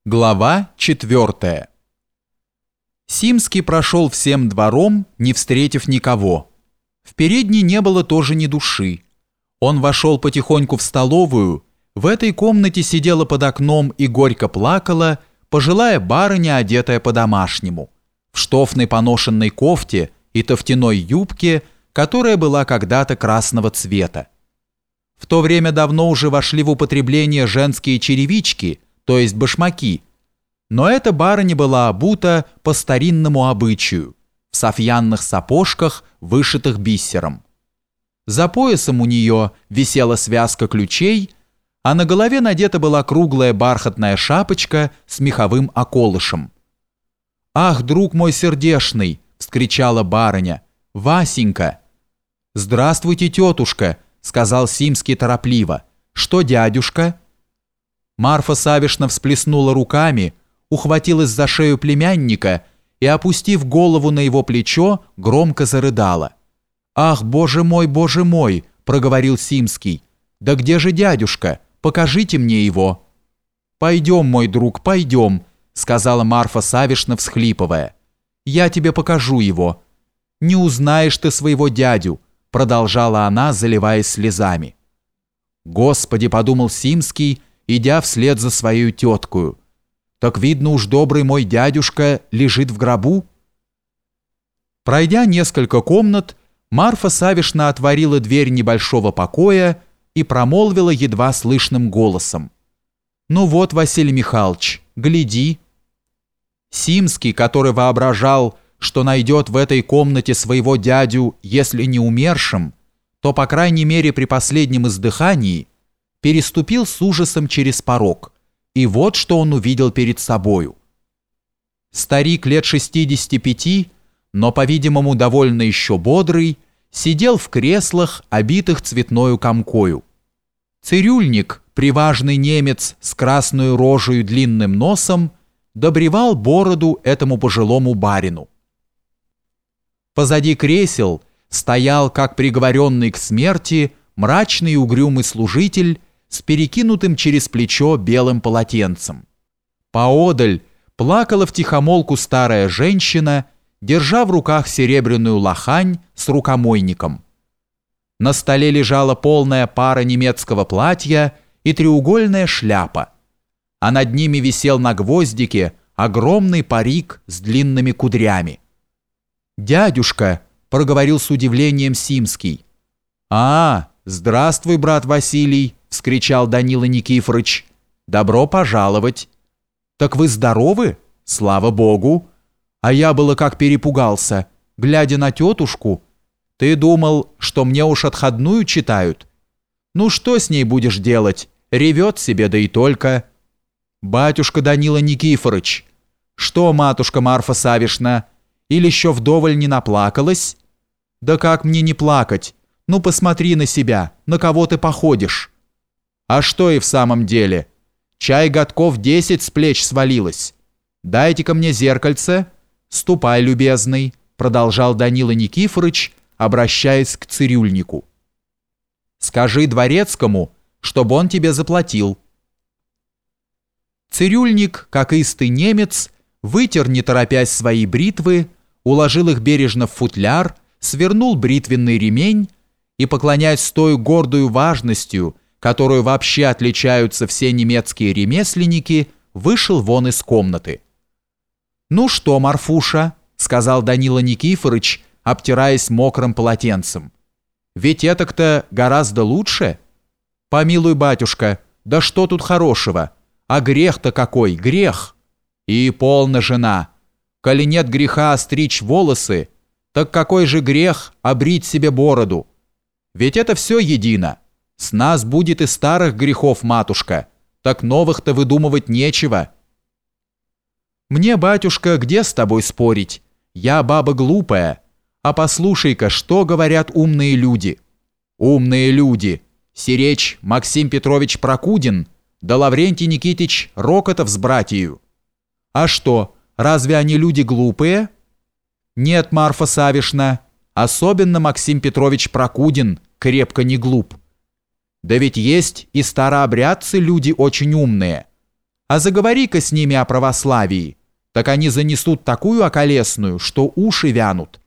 Глава 4. Симский прошел всем двором, не встретив никого. В передней не было тоже ни души. Он вошел потихоньку в столовую. В этой комнате сидела под окном и горько плакала пожилая барыня, одетая по-домашнему, в штофной поношенной кофте и тофтяной юбке, которая была когда-то красного цвета. В то время давно уже вошли в употребление женские черевички, то есть башмаки, но эта барыня была обута по старинному обычаю, в сафьянных сапожках, вышитых бисером. За поясом у нее висела связка ключей, а на голове надета была круглая бархатная шапочка с меховым околышем. «Ах, друг мой сердешный!» — вскричала барыня. «Васенька!» «Здравствуйте, тетушка!» — сказал Симский торопливо. «Что, дядюшка?» Марфа Савишна всплеснула руками, ухватилась за шею племянника и, опустив голову на его плечо, громко зарыдала. «Ах, боже мой!» – проговорил Симский. «Да где же дядюшка? Покажите мне его!» «Пойдем, мой друг, пойдем!» – сказала Марфа Савишна, всхлипывая. «Я тебе покажу его!» «Не узнаешь ты своего дядю!» – продолжала она, заливаясь слезами. «Господи!» – подумал Симский, идя вслед за своей теткою. «Так видно уж, добрый мой дядюшка лежит в гробу». Пройдя несколько комнат, Марфа Савишна отворила дверь небольшого покоя и промолвила едва слышным голосом: «Ну вот, Василий Михайлович, гляди». Симский, который воображал, что найдет в этой комнате своего дядю, если не умершим, то, по крайней мере, при последнем издыхании, переступил с ужасом через порог, и вот что он увидел перед собою. Старик лет 65, но, по-видимому, довольно еще бодрый, сидел в креслах, обитых цветною комкою. Цирюльник, приважный немец с красной рожей и длинным носом, добривал бороду этому пожилому барину. Позади кресел стоял, как приговоренный к смерти, мрачный и угрюмый служитель с перекинутым через плечо белым полотенцем. Поодаль плакала втихомолку старая женщина, держа в руках серебряную лохань с рукомойником. На столе лежала полная пара немецкого платья и треугольная шляпа, а над ними висел на гвоздике огромный парик с длинными кудрями. «Дядюшка!» — проговорил с удивлением Симский. «А, здравствуй, брат Василий!» — вскричал Данила Никифорыч. «Добро пожаловать!» «Так вы здоровы? Слава Богу! А я было как перепугался, глядя на тетушку. Ты думал, что мне уж отходную читают? Ну что с ней будешь делать? Ревет себе, да и только!» «Батюшка Данила Никифорыч! Что, матушка Марфа Савишна, или еще вдоволь не наплакалась?» «Да как мне не плакать? Ну посмотри на себя, на кого ты походишь!» «А что и в самом деле? Чай годков 10 с плеч свалилось. Дайте-ка мне зеркальце. Ступай, любезный», продолжал Данила Никифорыч, обращаясь к цирюльнику. «Скажи дворецкому, чтобы он тебе заплатил». Цирюльник, как истый немец, вытер, не торопясь, свои бритвы, уложил их бережно в футляр, свернул бритвенный ремень и, поклоняясь с той гордою важностью, которую вообще отличаются все немецкие ремесленники, вышел вон из комнаты. «Ну что, Марфуша?» — сказал Данила Никифорыч, обтираясь мокрым полотенцем. «Ведь этак-то гораздо лучше. Помилуй, батюшка, да что тут хорошего? А грех-то какой, грех! И полна жена. Коли нет греха остричь волосы, так какой же грех обрить себе бороду? Ведь это все едино. С нас будет и старых грехов, матушка, так новых-то выдумывать нечего». «Мне, батюшка, где с тобой спорить? Я баба глупая. А послушай-ка, что говорят умные люди». «Умные люди. Сиречь Максим Петрович Прокудин, да Лаврентий Никитич Рокотов с братью. А что, разве они люди глупые?» «Нет, Марфа Савишна, особенно Максим Петрович Прокудин крепко не глуп. Да ведь есть и старообрядцы люди очень умные. А заговори-ка с ними о православии, так они занесут такую околесную, что уши вянут,